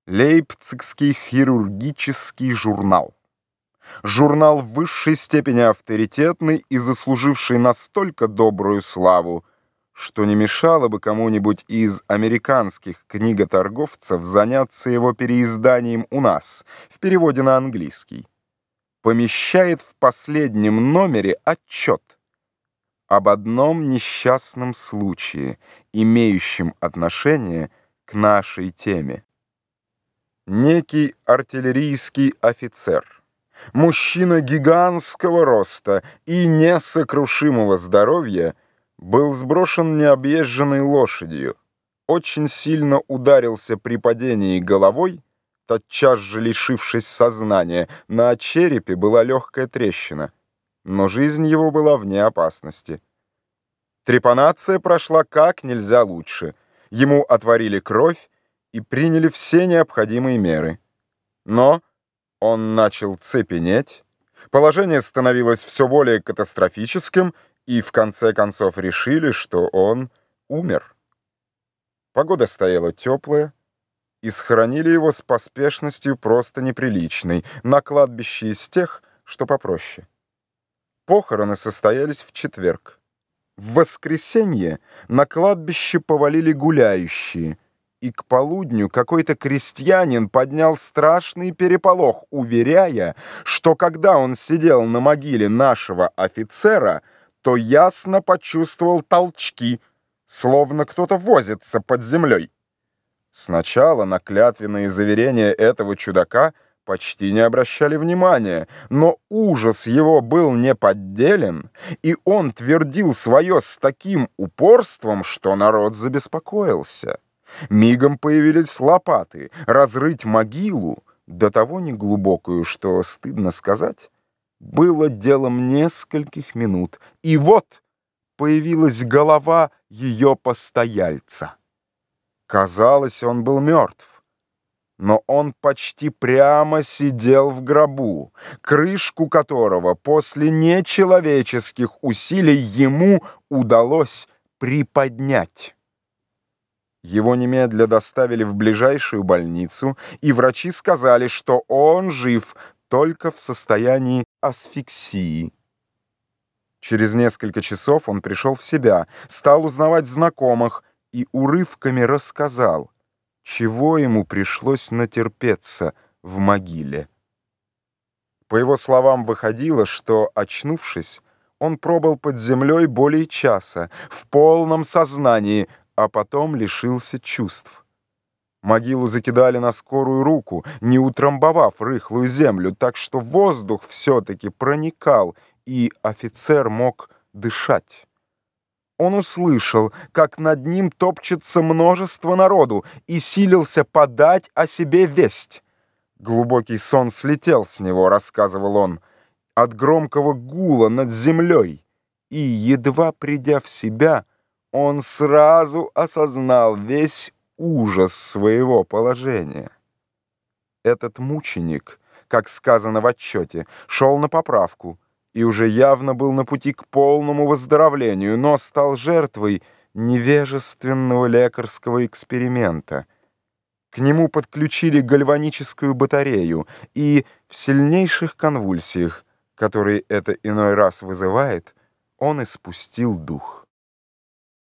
Лейпцигский хирургический журнал. Журнал в высшей степени авторитетный и заслуживший настолько добрую славу, что не мешало бы кому-нибудь из американских книготорговцев заняться его переизданием у нас, в переводе на английский. Помещает в последнем номере отчет об одном несчастном случае, имеющем отношение к нашей теме. Некий артиллерийский офицер, мужчина гигантского роста и несокрушимого здоровья, был сброшен необъезженной лошадью, очень сильно ударился при падении головой, тотчас же лишившись сознания. На черепе была легкая трещина, но жизнь его была вне опасности. Трепанация прошла как нельзя лучше. Ему отварили кровь и приняли все необходимые меры. Но он начал цепенеть, положение становилось все более катастрофическим, и в конце концов решили, что он умер. Погода стояла теплая, и схоронили его с поспешностью просто неприличной, на кладбище из тех, что попроще. Похороны состоялись в четверг. В воскресенье на кладбище повалили гуляющие, и к полудню какой-то крестьянин поднял страшный переполох, уверяя, что когда он сидел на могиле нашего офицера, то ясно почувствовал толчки, словно кто-то возится под землей. Сначала на клятвенные заверения этого чудака почти не обращали внимания, но ужас его был неподделен, и он твердил свое с таким упорством, что народ забеспокоился. Мигом появились лопаты, разрыть могилу, до того неглубокую, что, стыдно сказать, было делом нескольких минут, и вот появилась голова ее постояльца. Казалось, он был мертв, но он почти прямо сидел в гробу, крышку которого после нечеловеческих усилий ему удалось приподнять. Его немедля доставили в ближайшую больницу, и врачи сказали, что он жив только в состоянии асфиксии. Через несколько часов он пришел в себя, стал узнавать знакомых и урывками рассказал, чего ему пришлось натерпеться в могиле. По его словам, выходило, что, очнувшись, он пробыл под землей более часа, в полном сознании, а потом лишился чувств. Могилу закидали на скорую руку, не утрамбовав рыхлую землю, так что воздух все-таки проникал, и офицер мог дышать. Он услышал, как над ним топчется множество народу, и силился подать о себе весть. Глубокий сон слетел с него, рассказывал он, от громкого гула над землей, и, едва придя в себя, он сразу осознал весь ужас своего положения. Этот мученик, как сказано в отчете, шел на поправку и уже явно был на пути к полному выздоровлению, но стал жертвой невежественного лекарского эксперимента. К нему подключили гальваническую батарею, и в сильнейших конвульсиях, которые это иной раз вызывает, он испустил дух.